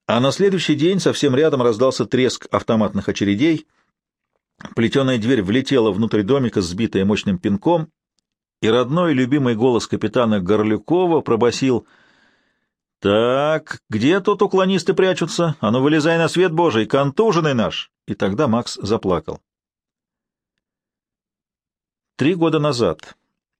А на следующий день совсем рядом раздался треск автоматных очередей, плетеная дверь влетела внутрь домика, сбитая мощным пинком, и родной любимый голос капитана Горлюкова пробасил: «Так, где тут уклонисты прячутся? А ну, вылезай на свет Божий, контуженный наш!» И тогда Макс заплакал. 3 года назад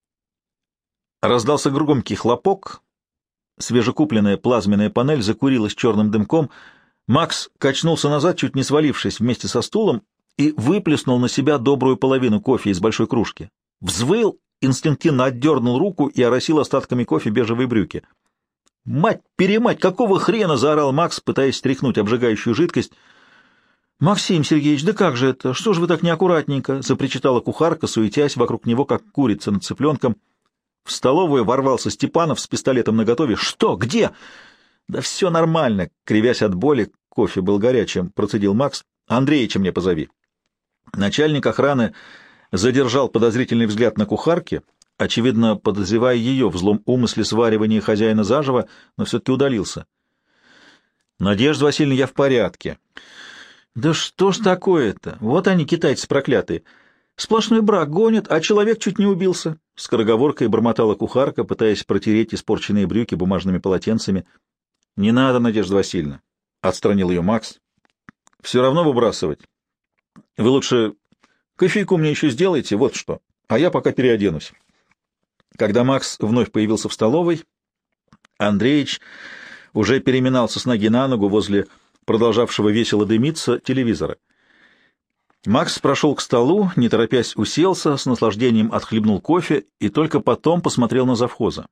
раздался громкий хлопок, свежекупленная плазменная панель закурилась черным дымком, Макс качнулся назад, чуть не свалившись вместе со стулом, и выплеснул на себя добрую половину кофе из большой кружки. Взвыл, инстинктивно отдернул руку и оросил остатками кофе бежевые брюки. «Мать-перемать, какого хрена!» — заорал Макс, пытаясь стряхнуть обжигающую жидкость. «Максим Сергеевич, да как же это? Что ж вы так неаккуратненько?» — запричитала кухарка, суетясь вокруг него, как курица над цыпленком. В столовую ворвался Степанов с пистолетом наготове. «Что? Где?» «Да все нормально!» — кривясь от боли, кофе был горячим, процедил Макс. «Андреича мне позови». Начальник охраны задержал подозрительный взгляд на кухарке, очевидно, подозревая ее в злом умысле сваривания хозяина заживо, но все-таки удалился. «Надежда Васильевна, я в порядке». «Да что ж такое-то? Вот они, китайцы проклятые. Сплошной брак гонят, а человек чуть не убился». Скороговоркой бормотала кухарка, пытаясь протереть испорченные брюки бумажными полотенцами. «Не надо, Надежда Васильевна», — отстранил ее Макс. «Все равно выбрасывать. Вы лучше кофейку мне еще сделайте, вот что, а я пока переоденусь». Когда Макс вновь появился в столовой, Андреич уже переминался с ноги на ногу возле продолжавшего весело дымиться телевизора. Макс прошел к столу, не торопясь уселся, с наслаждением отхлебнул кофе и только потом посмотрел на завхоза.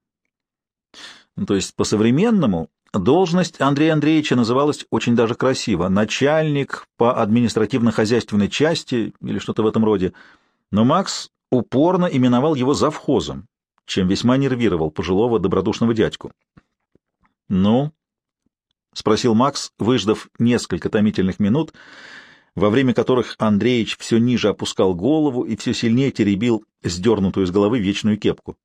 То есть по-современному должность Андрея Андреевича называлась очень даже красиво — начальник по административно-хозяйственной части или что-то в этом роде, но Макс упорно именовал его завхозом, чем весьма нервировал пожилого добродушного дядьку. «Ну?» — спросил Макс, выждав несколько томительных минут, во время которых Андреич все ниже опускал голову и все сильнее теребил сдернутую с головы вечную кепку.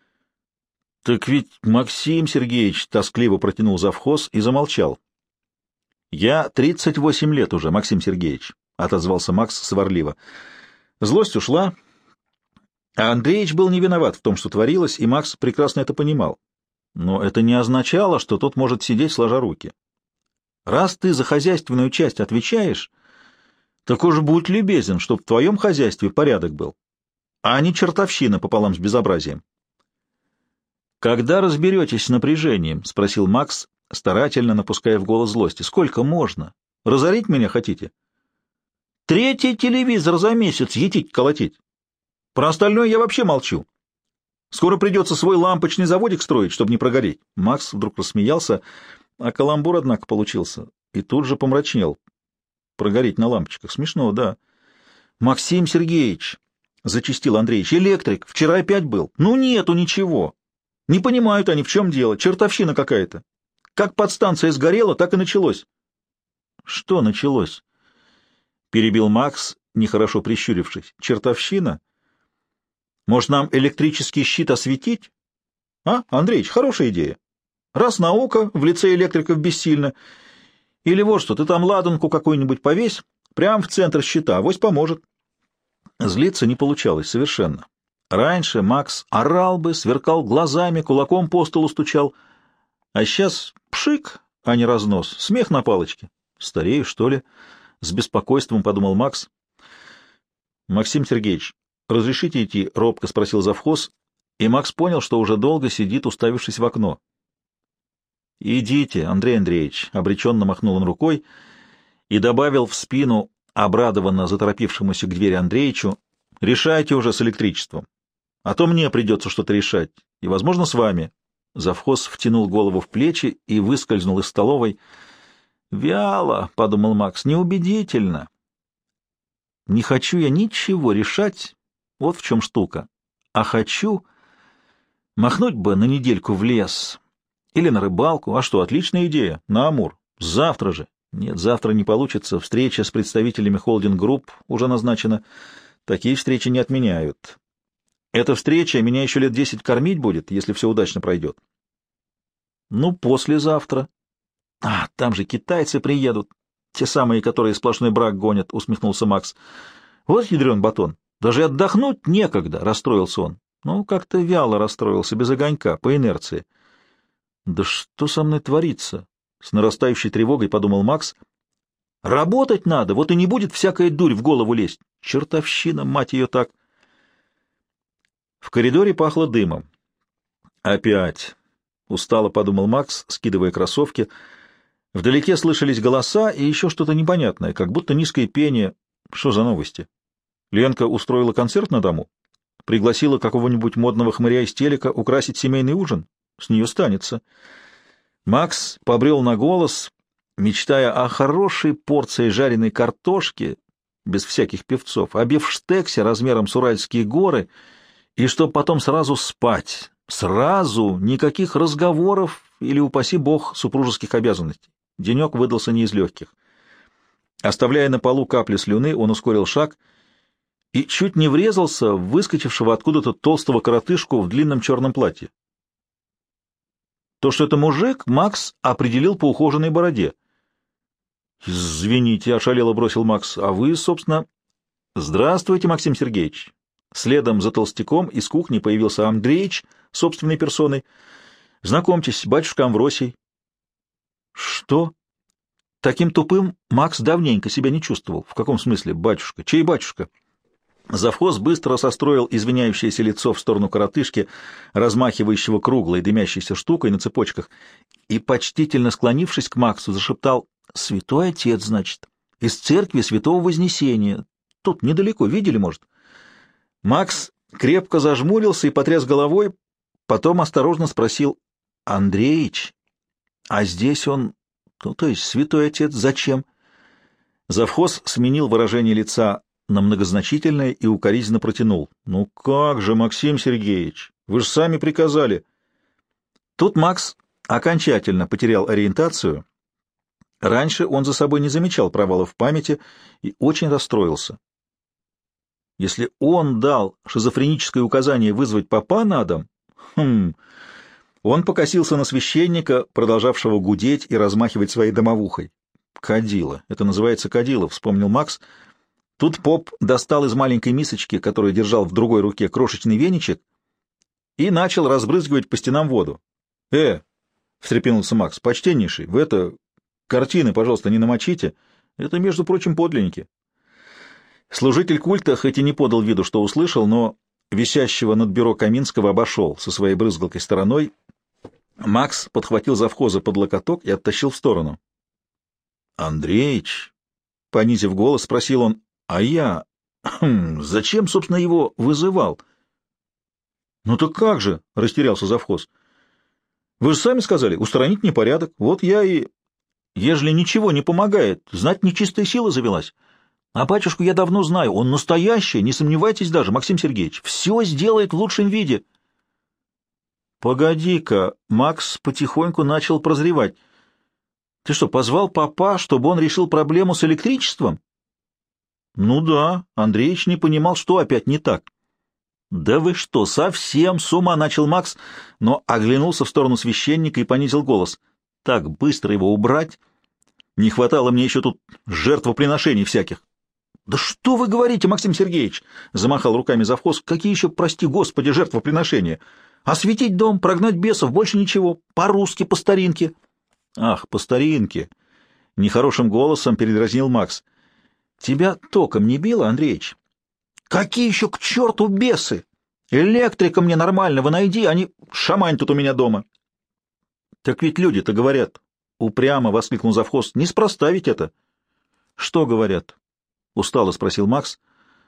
«Так ведь Максим Сергеевич!» — тоскливо протянул завхоз и замолчал. «Я 38 лет уже, Максим Сергеевич», — отозвался Макс сварливо. Злость ушла, а Андреич был не виноват в том, что творилось, и Макс прекрасно это понимал. Но это не означало, что тот может сидеть сложа руки. «Раз ты за хозяйственную часть отвечаешь, так уж будь любезен, чтоб в твоем хозяйстве порядок был, а не чертовщина пополам с безобразием». «Когда разберетесь с напряжением?» — спросил Макс, старательно напуская в голос злости. «Сколько можно? Разорить меня хотите? 3-й телевизор за месяц етить колотить. Про остальное я вообще молчу. Скоро придется свой лампочный заводик строить, чтобы не прогореть». Макс вдруг рассмеялся, а каламбур, однако, получился, и тут же помрачнел. Прогореть на лампочках. Смешно, да. «Максим Сергеевич», — зачастил Андреич, — «электрик. Вчера опять был. Ну, нету ничего. Не понимают они, в чем дело. Чертовщина какая-то. Как подстанция сгорела, так и началось». «Что началось?» — перебил Макс, нехорошо прищурившись. «Чертовщина? Может, нам электрический щит осветить? А, Андреич, хорошая идея. Раз наука в лице электриков бессильна. Или вот что, ты там ладанку какую-нибудь повесь прямо в центр щита, авось поможет». Злиться не получалось совершенно. Раньше Макс орал бы, сверкал глазами, кулаком по столу стучал, а сейчас пшик, а не разнос, смех на палочке. «Старею, что ли?» — с беспокойством подумал Макс. «Максим Сергеевич, разрешите идти?» — робко спросил завхоз, и Макс понял, что уже долго сидит, уставившись в окно. «Идите, Андрей Андреевич», — обреченно махнул он рукой и добавил в спину обрадованно заторопившемуся к двери Андреичу: «Решайте уже с электричеством, а то мне придется что-то решать, и, возможно, с вами». Завхоз втянул голову в плечи и выскользнул из столовой. «Вяло», — подумал Макс, — «неубедительно». «Не хочу я ничего решать, вот в чем штука, а хочу махнуть бы на недельку в лес или на рыбалку. А что, отличная идея, на Амур, завтра же». Нет, завтра не получится, встреча с представителями холдинг-групп уже назначена. Такие встречи не отменяют. Эта встреча меня еще лет 10 кормить будет, если все удачно пройдет. Ну, послезавтра. А, там же китайцы приедут, те самые, которые сплошной брак гонят, — усмехнулся Макс. Вот ядрен батон, даже отдохнуть некогда, — расстроился он. Ну, как-то вяло расстроился, без огонька, по инерции. Да что со мной творится? С нарастающей тревогой подумал Макс. Работать надо, вот и не будет всякая дурь в голову лезть. Чертовщина, мать ее так. В коридоре пахло дымом. Опять, устало подумал Макс, скидывая кроссовки. Вдалеке слышались голоса и еще что-то непонятное, как будто низкое пение. Что за новости? Ленка устроила концерт на дому? Пригласила какого-нибудь модного хмыря из телека украсить семейный ужин? С нее станется. Макс побрел на голос, мечтая о хорошей порции жареной картошки, без всяких певцов, о бифштексе размером с Уральские горы, и чтоб потом сразу спать. Сразу, никаких разговоров или, упаси бог, супружеских обязанностей. Денек выдался не из легких. Оставляя на полу капли слюны, он ускорил шаг и чуть не врезался в выскочившего откуда-то толстого коротышку в длинном черном платье. То, что это мужик, Макс определил по ухоженной бороде. «Извините», — ошалело бросил Макс, — «а вы, собственно...» «Здравствуйте, Максим Сергеевич». Следом за толстяком из кухни появился Андреич собственной персоной. «Знакомьтесь, батюшка Амвросий». «Что?» Таким тупым Макс давненько себя не чувствовал. В каком смысле батюшка? Чей батюшка? Завхоз быстро состроил извиняющееся лицо в сторону коротышки, размахивающего круглой дымящейся штукой на цепочках, и, почтительно склонившись к Максу, зашептал: «Святой отец, значит, из церкви Святого Вознесения. Тут недалеко, видели, может?» Макс крепко зажмурился и потряс головой, потом осторожно спросил: «Андреич, а здесь он, ну, то есть святой отец, зачем?» Завхоз сменил выражение лица на многозначительное и укоризненно протянул: «Ну как же, Максим Сергеевич, вы же сами приказали». Тут Макс окончательно потерял ориентацию. Раньше он за собой не замечал провалов в памяти и очень расстроился. Если он дал шизофреническое указание вызвать попа на дом, он покосился на священника, продолжавшего гудеть и размахивать своей домовухой. «Кадила. Это называется кадила», — вспомнил Макс. Тут поп достал из маленькой мисочки, которую держал в другой руке, крошечный веничек и начал разбрызгивать по стенам воду. Встрепенулся Макс, — «почтеннейший, вы картины, пожалуйста, не намочите. Это, между прочим, подлинники». Служитель культа хоть и не подал виду, что услышал, но висящего над бюро Каминского обошел со своей брызгалкой стороной. Макс подхватил завхоза под локоток и оттащил в сторону. «Андреич», — понизив голос, спросил он, — «а я... зачем, собственно, его вызывал?» «Ну так как же?» — растерялся завхоз. «Вы же сами сказали, устранить непорядок. Вот я и... Ежели ничего не помогает, знать, нечистая сила завелась. А батюшку я давно знаю, он настоящий, не сомневайтесь даже, Максим Сергеевич, все сделает в лучшем виде». «Погоди-ка», — Макс потихоньку начал прозревать. «Ты что, позвал папа, чтобы он решил проблему с электричеством?» «Ну да», — Андреич не понимал, что опять не так. «Да вы что, совсем с ума?» — начал Макс, но оглянулся в сторону священника и понизил голос. «Так быстро его убрать? Не хватало мне еще тут жертвоприношений всяких». «Да что вы говорите, Максим Сергеевич?» — замахал руками завхоз. «Какие еще, прости господи, жертвоприношения? Осветить дом, прогнать бесов, больше ничего. По-русски, по старинке». «Ах, по старинке!» — нехорошим голосом передразнил Макс. «Тебя током не било, Андреич?» «Какие еще к черту бесы? Электрика мне нормального найди, а не шамань тут у меня дома». «Так ведь люди-то говорят», — упрямо воскликнул завхоз. «Неспроста ведь это». «Что говорят?» — устало спросил Макс.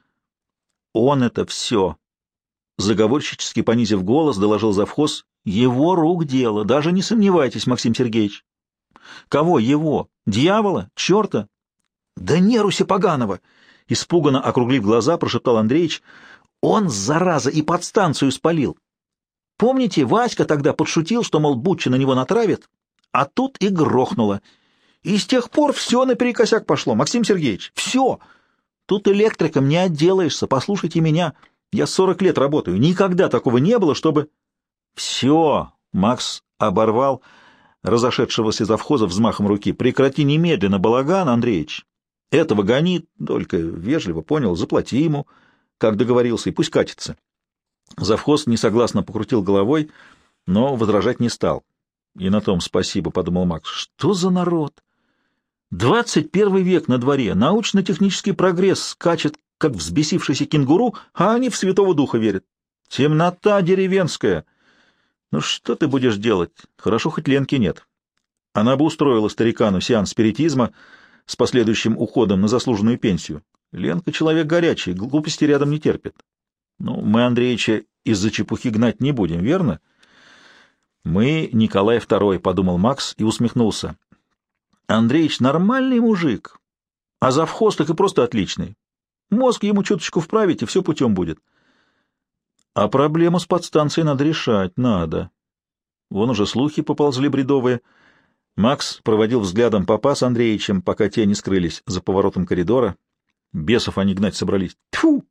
«Он это все», — заговорщически понизив голос, доложил завхоз. «Его рук дело, даже не сомневайтесь, Максим Сергеевич». «Кого его? Дьявола? Черта?» «Да неруся поганого!» — испуганно округлив глаза, прошептал Андреич. «Он, зараза, и подстанцию спалил. Помните, Васька тогда подшутил, что, мол, Бутчи на него натравит, а тут и грохнуло. И с тех пор все наперекосяк пошло, Максим Сергеевич, все. Тут электриком не отделаешься, послушайте меня. Я 40 лет работаю, никогда такого не было, чтобы...» «Все!» — Макс оборвал, разошедшегося завхоза взмахом руки. «Прекрати немедленно, балаган, Андреич! Этого гони, только вежливо, понял, заплати ему, как договорился, и пусть катится». Завхоз несогласно покрутил головой, но возражать не стал. «И на том спасибо», — подумал Макс. «Что за народ? 21 век на дворе, научно-технический прогресс скачет, как взбесившийся кенгуру, а они в Святого Духа верят. Темнота деревенская. Ну что ты будешь делать? Хорошо, хоть Ленки нет. Она бы устроила старикану сеанс спиритизма с последующим уходом на заслуженную пенсию. Ленка человек горячий, глупости рядом не терпит. Ну, мы Андреича из-за чепухи гнать не будем, верно?» «Мы Николай II», — подумал Макс и усмехнулся. «Андреич нормальный мужик, а завхоз так и просто отличный. Мозг ему чуточку вправить, и все путем будет. А проблему с подстанцией надо решать, надо. Вон уже слухи поползли бредовые». Макс проводил взглядом попа с Андреичем, пока те не скрылись за поворотом коридора. Бесов они гнать собрались. Тьфу!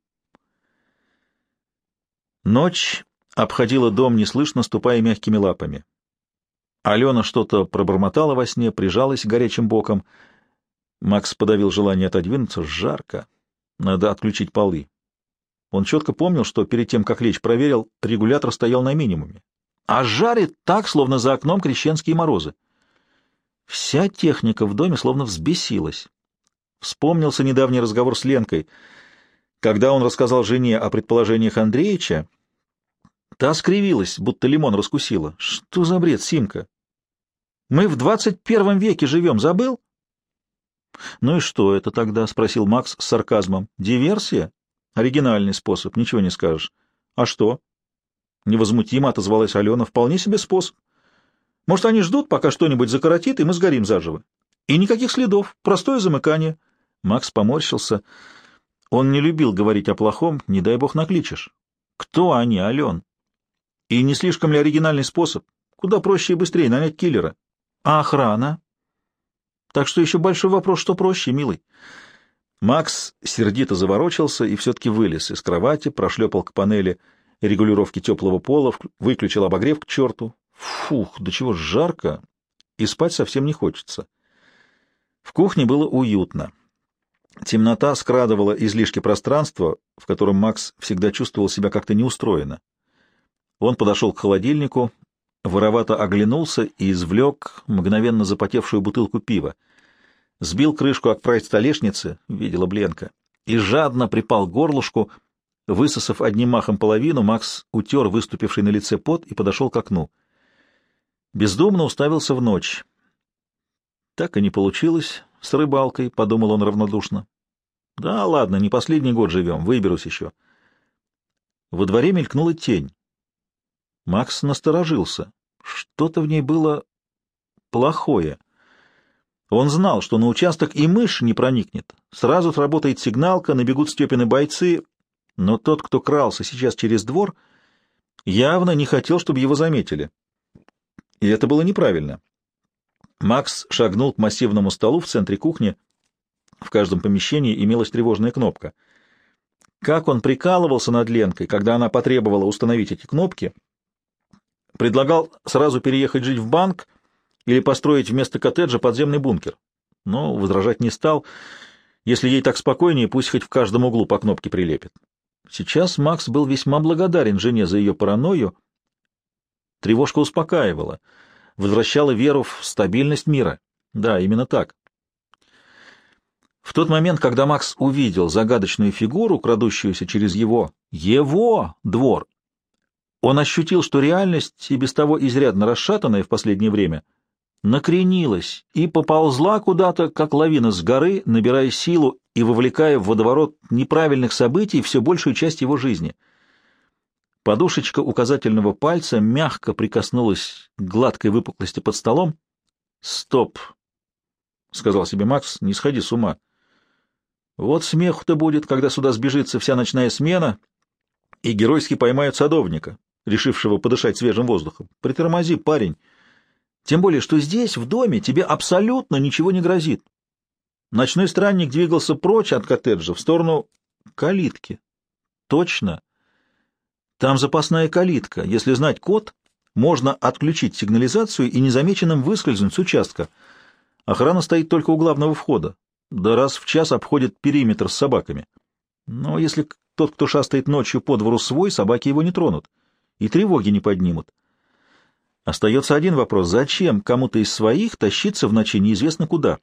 Ночь обходила дом неслышно, ступая мягкими лапами. Алена что-то пробормотала во сне, прижалась горячим боком. Макс подавил желание отодвинуться. Жарко. Надо отключить полы. Он четко помнил, что перед тем, как лечь, проверил, регулятор стоял на минимуме. А жарит так, словно за окном крещенские морозы. Вся техника в доме словно взбесилась. Вспомнился недавний разговор с Ленкой. Когда он рассказал жене о предположениях Андреича, та скривилась, будто лимон раскусила. Что за бред, Симка? Мы в 21 веке живем, забыл? Ну и что это тогда? — спросил Макс с сарказмом. Диверсия? Оригинальный способ, ничего не скажешь. А что? Невозмутимо отозвалась Алена. Вполне себе способ. Может, они ждут, пока что-нибудь закоротит, и мы сгорим заживо. И никаких следов, простое замыкание. Макс поморщился. Он не любил говорить о плохом, не дай бог накличешь. Кто они, Ален? И не слишком ли оригинальный способ? Куда проще и быстрее нанять киллера. А охрана? Так что еще большой вопрос, что проще, милый. Макс сердито заворочился и все-таки вылез из кровати, прошлепал к панели регулировки теплого пола, выключил обогрев к черту. Фух, до чего жарко, и спать совсем не хочется. В кухне было уютно. Темнота скрадывала излишки пространства, в котором Макс всегда чувствовал себя как-то неустроенно. Он подошел к холодильнику, воровато оглянулся и извлек мгновенно запотевшую бутылку пива. Сбил крышку от край-столешницы, видела Бленка, и жадно припал к горлышку. Высосав одним махом половину, Макс утер выступивший на лице пот и подошел к окну. Бездумно уставился в ночь. Так и не получилось с рыбалкой, — подумал он равнодушно. Да ладно, не последний год живем, выберусь еще. Во дворе мелькнула тень. Макс насторожился. Что-то в ней было плохое. Он знал, что на участок и мышь не проникнет. Сразу сработает сигналка, набегут Степины бойцы, но тот, кто крался сейчас через двор, явно не хотел, чтобы его заметили. И это было неправильно. Макс шагнул к массивному столу в центре кухни. В каждом помещении имелась тревожная кнопка. Как он прикалывался над Ленкой, когда она потребовала установить эти кнопки, предлагал сразу переехать жить в банк или построить вместо коттеджа подземный бункер. Но возражать не стал. Если ей так спокойнее, пусть хоть в каждом углу по кнопке прилепит. Сейчас Макс был весьма благодарен жене за ее паранойю. Тревожка успокаивала, возвращала веру в стабильность мира. Да, именно так. В тот момент, когда Макс увидел загадочную фигуру, крадущуюся через его двор, он ощутил, что реальность, и без того изрядно расшатанная в последнее время, накренилась и поползла куда-то, как лавина с горы, набирая силу и вовлекая в водоворот неправильных событий всю большую часть его жизни. Подушечка указательного пальца мягко прикоснулась к гладкой выпуклости под столом. «Стоп!» — сказал себе Макс, — «не сходи с ума. Вот смеху-то будет, когда сюда сбежится вся ночная смена, и геройски поймают садовника, решившего подышать свежим воздухом. Притормози, парень. Тем более, что здесь, в доме, тебе абсолютно ничего не грозит». Ночной странник двигался прочь от коттеджа в сторону калитки. Точно. Там запасная калитка. Если знать код, можно отключить сигнализацию и незамеченным выскользнуть с участка. Охрана стоит только у главного входа. Да раз в час обходит периметр с собаками. Но если тот, кто шастает ночью по двору свой, собаки его не тронут и тревоги не поднимут. Остается один вопрос: зачем кому-то из своих тащиться в ночи неизвестно куда?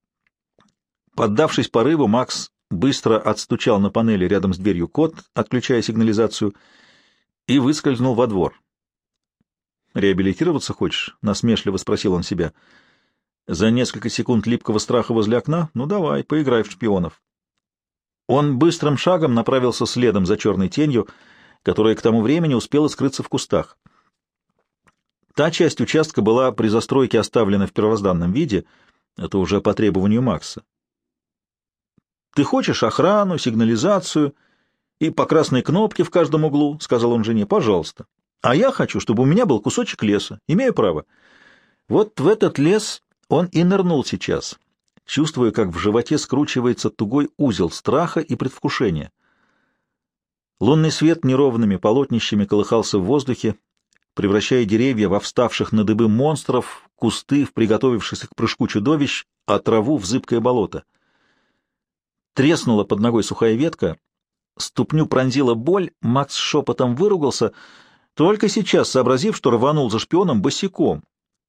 Поддавшись порыву, Макс быстро отстучал на панели рядом с дверью код, отключая сигнализацию, и выскользнул во двор. «Реабилитироваться хочешь?» — насмешливо спросил он себя. За несколько секунд липкого страха возле окна? Ну давай, поиграй в шпионов. Он быстрым шагом направился следом за черной тенью, которая к тому времени успела скрыться в кустах. Та часть участка была при застройке оставлена в первозданном виде, это уже по требованию Макса. «Ты хочешь охрану, сигнализацию и по красной кнопке в каждом углу?» — сказал он жене. «Пожалуйста. А я хочу, чтобы у меня был кусочек леса. Имею право». Вот в этот лес он и нырнул сейчас, чувствуя, как в животе скручивается тугой узел страха и предвкушения. Лунный свет неровными полотнищами колыхался в воздухе, превращая деревья во вставших на дыбы монстров, кусты в приготовившихся к прыжку чудовищ, а траву в зыбкое болото. Треснула под ногой сухая ветка, ступню пронзила боль, Макс шепотом выругался, только сейчас сообразив, что рванул за шпионом босиком.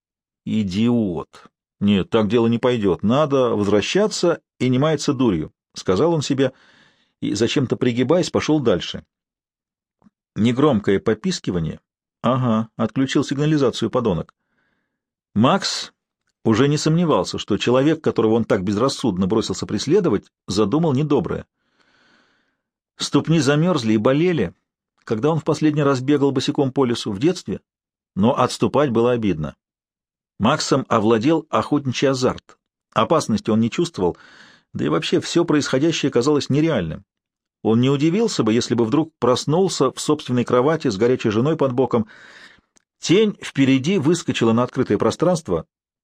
«Идиот! Нет, так дело не пойдет. Надо возвращаться и не маяться дурью», — сказал он себе, и, зачем-то пригибаясь, пошел дальше. Негромкое попискивание. Ага, отключил сигнализацию подонок. Макс уже не сомневался, что человек, которого он так безрассудно бросился преследовать, задумал недоброе. Ступни замерзли и болели, когда он в последний раз бегал босиком по лесу в детстве, но отступать было обидно. Максом овладел охотничий азарт. Опасности он не чувствовал, да и вообще все происходящее казалось нереальным. Он не удивился бы, если бы вдруг проснулся в собственной кровати с горячей женой под боком. Тень впереди выскочила на открытое пространство.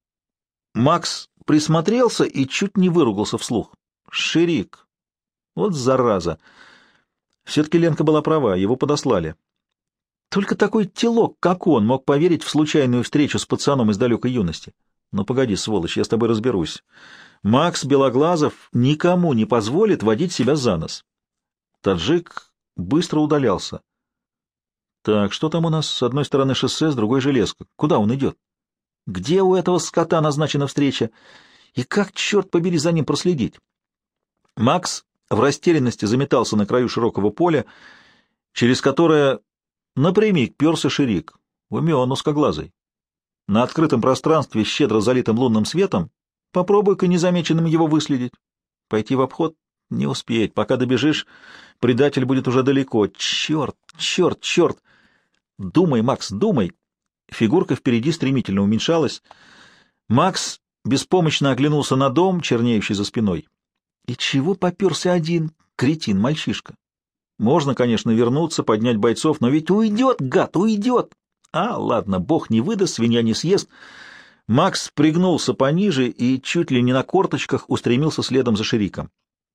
Макс присмотрелся и чуть не выругался вслух. Ширик! Вот зараза! Все-таки Ленка была права, его подослали. Только такой телок, как он, мог поверить в случайную встречу с пацаном из далекой юности. Ну, погоди, сволочь, я с тобой разберусь. Макс Белоглазов никому не позволит водить себя за нос. Таджик быстро удалялся. Так, что там у нас? С одной стороны шоссе, с другой железка. Куда он идет? Где у этого скота назначена встреча? И как, черт побери, за ним проследить? Макс в растерянности заметался на краю широкого поля, через которое напрямик перся Ширик. Умен, узкоглазый. На открытом пространстве, щедро залитым лунным светом, попробуй-ка незамеченным его выследить. Пойти в обход? Не успеть. Пока добежишь, предатель будет уже далеко. Черт, черт, черт! Думай, Макс, думай! Фигурка впереди стремительно уменьшалась. Макс беспомощно оглянулся на дом, чернеющий за спиной. И чего поперся один? Кретин, мальчишка. Можно, конечно, вернуться, поднять бойцов, но ведь уйдет, гад, уйдет. А, ладно, бог не выдаст, свинья не съест. Макс пригнулся пониже и чуть ли не на корточках устремился следом за Шириком.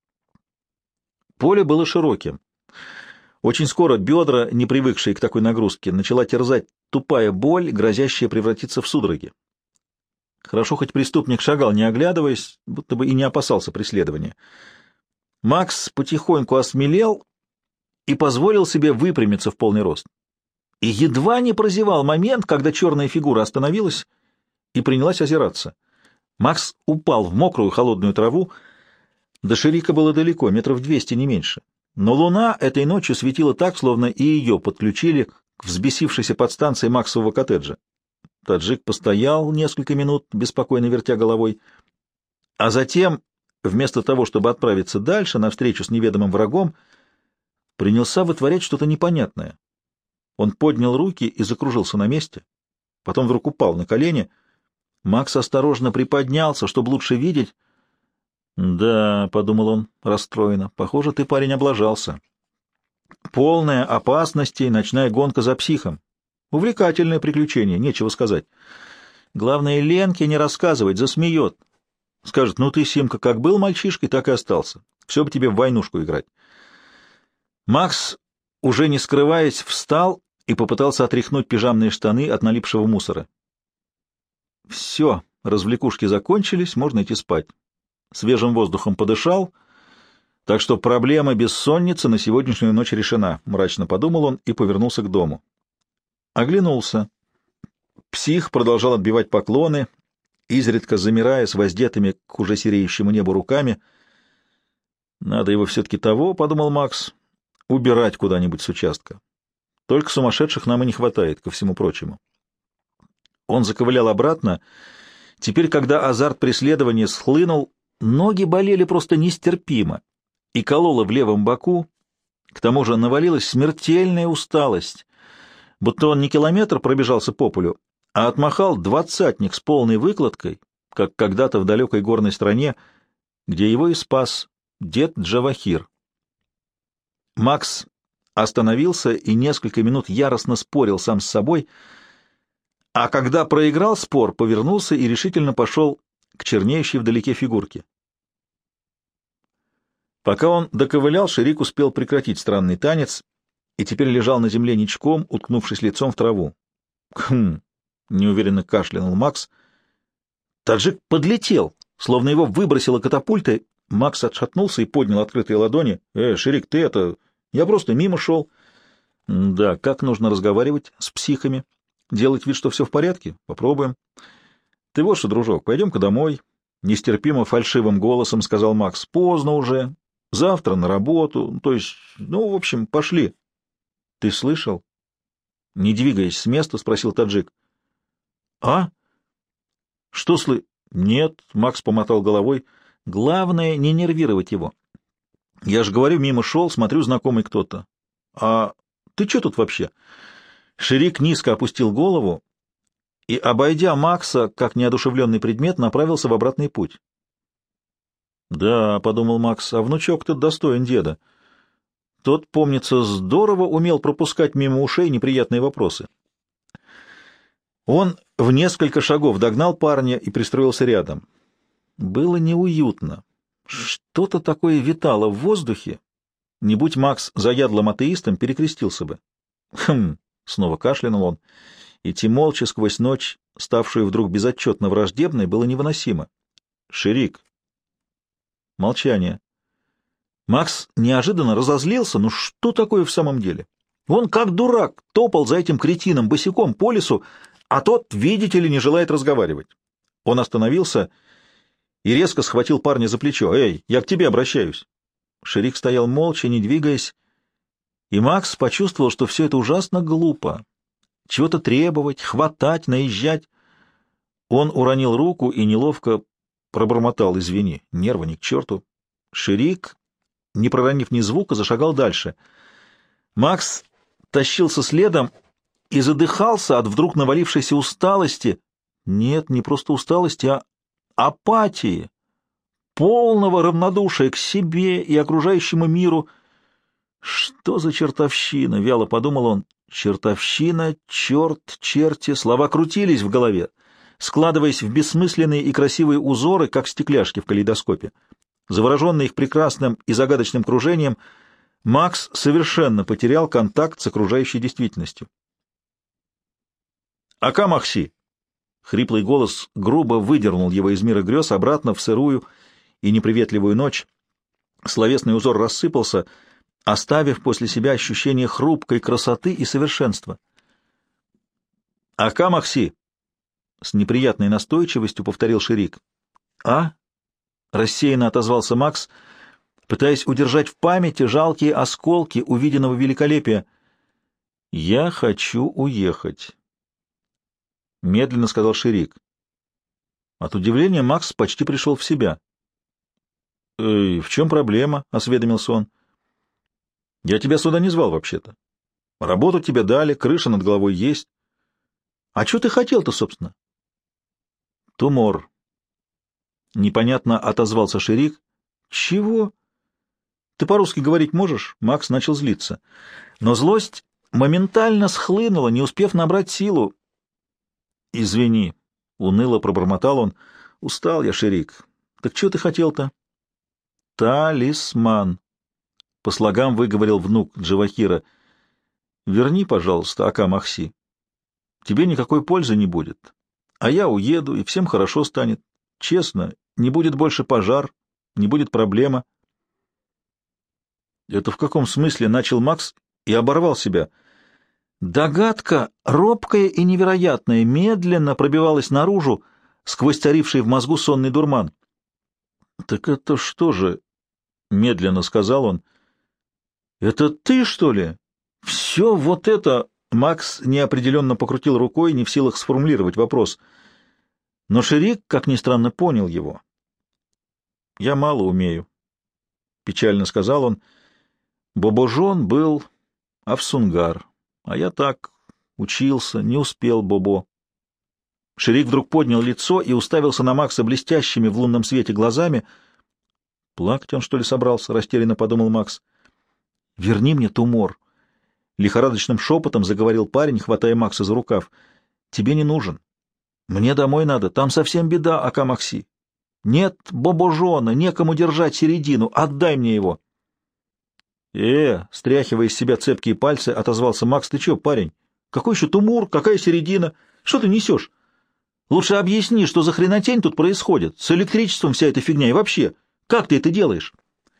Поле было широким. Очень скоро бедра, не привыкшие к такой нагрузке, начала терзать тупая боль, грозящая превратиться в судороги. Хорошо, хоть преступник шагал, не оглядываясь, будто бы и не опасался преследования. Макс потихоньку осмелел и позволил себе выпрямиться в полный рост. И едва не прозевал момент, когда черная фигура остановилась и принялась озираться. Макс упал в мокрую холодную траву. До Ширика было далеко, 200 метров, не меньше. Но луна этой ночью светила так, словно и ее подключили к взбесившейся подстанции Максового коттеджа. Таджик постоял несколько минут, беспокойно вертя головой, а затем, вместо того, чтобы отправиться дальше, навстречу с неведомым врагом, принялся вытворять что-то непонятное. Он поднял руки и закружился на месте, потом вдруг упал на колени. Макс осторожно приподнялся, чтобы лучше видеть. «Да», — подумал он расстроенно, — «похоже, ты, парень, облажался. Полная опасности ночная гонка за психом. Увлекательное приключение, нечего сказать. Главное, Ленке не рассказывать, засмеет. Скажет, ну ты, Симка, как был мальчишкой, так и остался. Все бы тебе в войнушку играть». Макс, уже не скрываясь, встал и попытался отряхнуть пижамные штаны от налипшего мусора. Все, развлекушки закончились, можно идти спать. Свежим воздухом подышал, так что проблема бессонницы на сегодняшнюю ночь решена, мрачно подумал он и повернулся к дому. Оглянулся. Псих продолжал отбивать поклоны, изредка замирая с воздетыми к уже сереющему небу руками. «Надо его все-таки того, — подумал Макс, — убирать куда-нибудь с участка. Только сумасшедших нам и не хватает, ко всему прочему». Он заковылял обратно. Теперь, когда азарт преследования схлынул, ноги болели просто нестерпимо и кололо в левом боку. К тому же навалилась смертельная усталость, будто он не километр пробежался по полю, а отмахал двадцатник с полной выкладкой, как когда-то в далекой горной стране, где его и спас дед Джавахир. Макс остановился и несколько минут яростно спорил сам с собой, а когда проиграл спор, повернулся и решительно пошел к чернеющей вдалеке фигурке. Пока он доковылял, Шерик успел прекратить странный танец и теперь лежал на земле ничком, уткнувшись лицом в траву. «Хм!» — неуверенно кашлянул Макс. Таджик подлетел, словно его выбросило катапультой. Макс отшатнулся и поднял открытые ладони. Шерик, ты это... Я просто мимо шел». «Да, как нужно разговаривать с психами? Делать вид, что все в порядке? Попробуем». «Ты вот что, дружок, пойдем-ка домой», — нестерпимо фальшивым голосом сказал Макс. «Поздно уже. Завтра на работу. То есть, в общем, пошли». «Ты слышал?» Не двигаясь с места, спросил таджик. «А? Что «Нет», — Макс помотал головой. «Главное, не нервировать его. Я же говорю, мимо шел, смотрю, знакомый кто-то. А ты что тут вообще?» Шерик низко опустил голову и, обойдя Макса, как неодушевленный предмет, направился в обратный путь. «Да», — подумал Макс, — «а внучок-то достоин деда. Тот, помнится, здорово умел пропускать мимо ушей неприятные вопросы». Он в несколько шагов догнал парня и пристроился рядом. Было неуютно. Что-то такое витало в воздухе. Не будь Макс заядлым атеистом, перекрестился бы. «Хм!» — снова кашлянул он. Идти молча сквозь ночь, ставшую вдруг безотчетно враждебной, было невыносимо. «Шерик!» Молчание. Макс неожиданно разозлился. Ну что такое в самом деле? Он, как дурак, топал за этим кретином босиком по лесу, а тот, видите ли, не желает разговаривать. Он остановился и резко схватил парня за плечо. «Эй, я к тебе обращаюсь!» Шерик стоял молча, не двигаясь, и Макс почувствовал, что все это ужасно глупо. Чего-то требовать, хватать, наезжать. Он уронил руку и неловко пробормотал: «Извини, нервы ни к черту». Шерик, не проронив ни звука, зашагал дальше. Макс тащился следом и задыхался от вдруг навалившейся усталости. Нет, не просто усталости, а апатии, полного равнодушия к себе и окружающему миру. «Что за чертовщина?» — вяло подумал он. «Чертовщина, черт, черти». Слова крутились в голове, складываясь в бессмысленные и красивые узоры, как стекляшки в калейдоскопе. Завороженный их прекрасным и загадочным кружением, Макс совершенно потерял контакт с окружающей действительностью. «Ака Махси!» Хриплый голос грубо выдернул его из мира грез обратно в сырую и неприветливую ночь. Словесный узор рассыпался, оставив после себя ощущение хрупкой красоты и совершенства. «Ака Махси!» — с неприятной настойчивостью повторил Шерик. «А?» — рассеянно отозвался Макс, пытаясь удержать в памяти жалкие осколки увиденного великолепия. «Я хочу уехать», — медленно сказал Шерик. От удивления Макс почти пришел в себя. В чем проблема?» — осведомился он. «Я тебя сюда не звал вообще-то. Работу тебе дали, крыша над головой есть. А что ты хотел-то, собственно?» «Тумор», — непонятно отозвался Шерик. «Чего? Ты по-русски говорить можешь?» Макс начал злиться. Но злость моментально схлынула, не успев набрать силу. «Извини», — уныло пробормотал он. «Устал я, Шерик. Так что ты хотел-то?» «Талисман», — по слогам выговорил внук Джавахира. Верни, пожалуйста, Ака Махси. Тебе никакой пользы не будет. А я уеду, и всем хорошо станет. Честно, не будет больше пожар, не будет проблема. Это в каком смысле? Начал Макс и оборвал себя. Догадка, робкая и невероятная, медленно пробивалась наружу, сквозь царивший в мозгу сонный дурман. — Так это что же? — медленно сказал он. — Это ты, что ли? Все вот это... Макс неопределенно покрутил рукой, не в силах сформулировать вопрос. Но Шерик, как ни странно, понял его. — Я мало умею, — печально сказал он. Бобожон был Афсунгар, а я так учился, не успел Бобо. Шерик вдруг поднял лицо и уставился на Макса блестящими в лунном свете глазами. Плакать он, что ли, собрался? — растерянно подумал Макс. — Верни мне Тумор. Лихорадочным шепотом заговорил парень, хватая Макса за рукав. — Тебе не нужен. Мне домой надо, там совсем беда, Ака Махси. Нет Бобожона, некому держать середину, отдай мне его. Стряхивая из себя цепкие пальцы, отозвался Макс. — Ты че, парень? Какой еще Тумур? Какая середина? Что ты несешь? Лучше объясни, что за хренотень тут происходит. С электричеством вся эта фигня и вообще. Как ты это делаешь?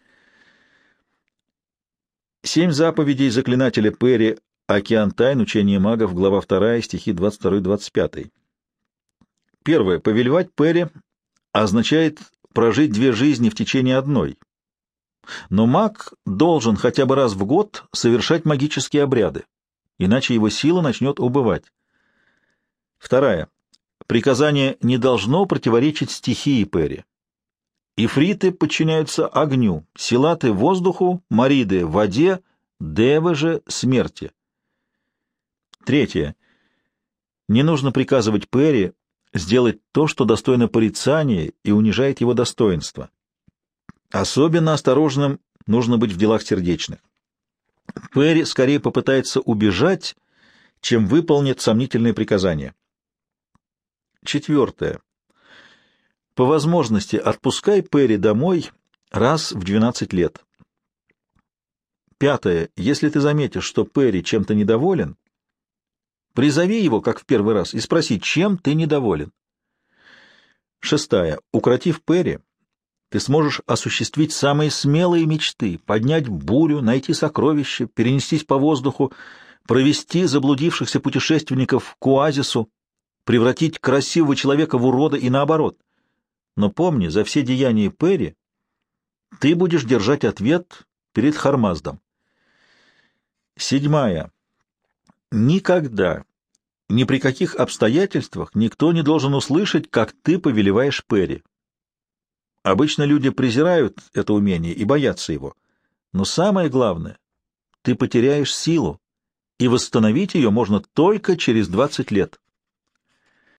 7 заповедей заклинателя Перри «Океан тайн. Учение магов», глава 2, стихи 22-25. Первое. Повелевать Перри означает прожить 2 жизни в течение одной. Но маг должен хотя бы раз в год совершать магические обряды, иначе его сила начнет убывать. Второе. Приказание не должно противоречить стихии Перри. Ифриты подчиняются огню, силаты — воздуху, мариды — воде, девы же — смерти. Третье. Не нужно приказывать Перри сделать то, что достойно порицания и унижает его достоинство. Особенно осторожным нужно быть в делах сердечных. Перри скорее попытается убежать, чем выполнит сомнительные приказания. Четвертое. По возможности отпускай Перри домой раз в 12 лет. Пятое. Если ты заметишь, что Перри чем-то недоволен, призови его, как в первый раз, и спроси, чем ты недоволен. Шестая. Укротив Перри, ты сможешь осуществить самые смелые мечты, поднять бурю, найти сокровища, перенестись по воздуху, провести заблудившихся путешественников к оазису, превратить красивого человека в урода и наоборот. Но помни, за все деяния Перри ты будешь держать ответ перед Хармаздом. Седьмая. Никогда, ни при каких обстоятельствах никто не должен услышать, как ты повелеваешь Перри. Обычно люди презирают это умение и боятся его. Но самое главное, ты потеряешь силу, и восстановить ее можно только через 20 лет.